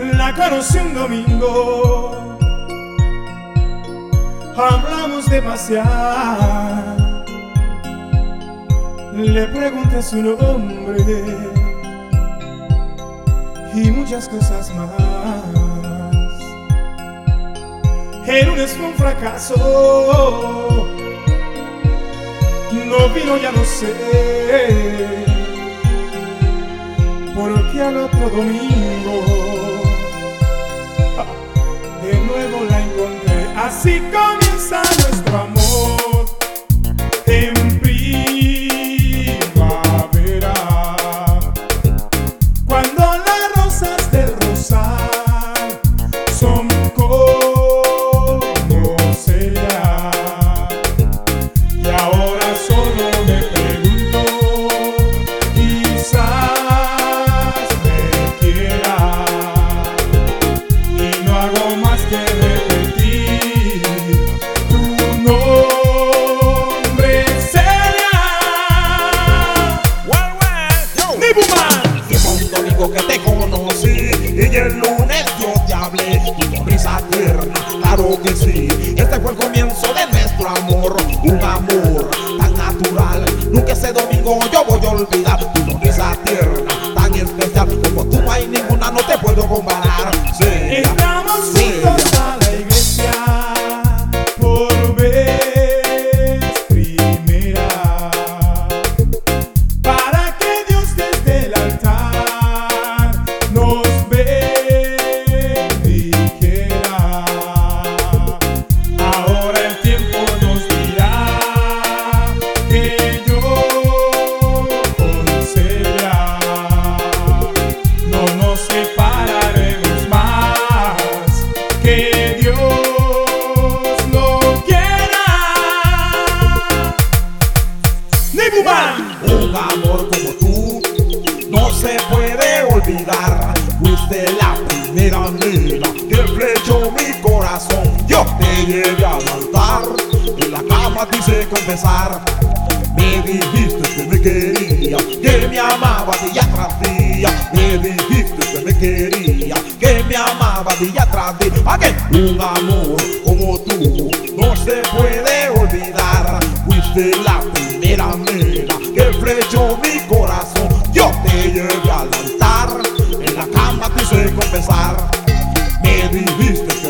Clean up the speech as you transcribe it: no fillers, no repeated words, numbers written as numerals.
La conocí un domingo, hablamos de pasear. Le pregunté su nombre y muchas cosas más. El lunes fue un fracaso, no vino, ya no sé, porque al otro domingo de nuevo la encontré. Así comienza nuestro amor en primavera, cuando las rosas del rosal son como celia. Y ahora solo me pregunto, quizás me quiera, y no hago más que repetir tu nombre, Celia. Well, yo. Nibuman. Y fue un domingo que te conocí y el lunes yo te hablé. Tu sonrisa tierna, claro que sí. Este fue el comienzo de nuestro amor, un amor tan natural. Nunca ese domingo yo voy a olvidar. Tu sonrisa tierna, tan especial, como tú no hay ninguna, no te puedo comparar. Celia, Entramos juntos a la iglesia por vez primera, para que Dios desde el altar nos bendijera. Ahora el tiempo nos dirá que yo con Celia no nos separaremos más, que Dios lo quiera. Nibuman. un amor como tú no se puede olvidar. Fuiste la primera nena que flechó mi corazón. Yo te llevé al altar, en la cama te hice confesar. Me dijiste que me quería, que me amaba día tras día. Me dijiste que me quería, que me amaba día tras día. ¿A qué? Un amor como tú no se puede olvidar. Fuiste la primera nena que flechó mi corazón. Yo te llevé al altar, en la cama te hice confesar. Me dijiste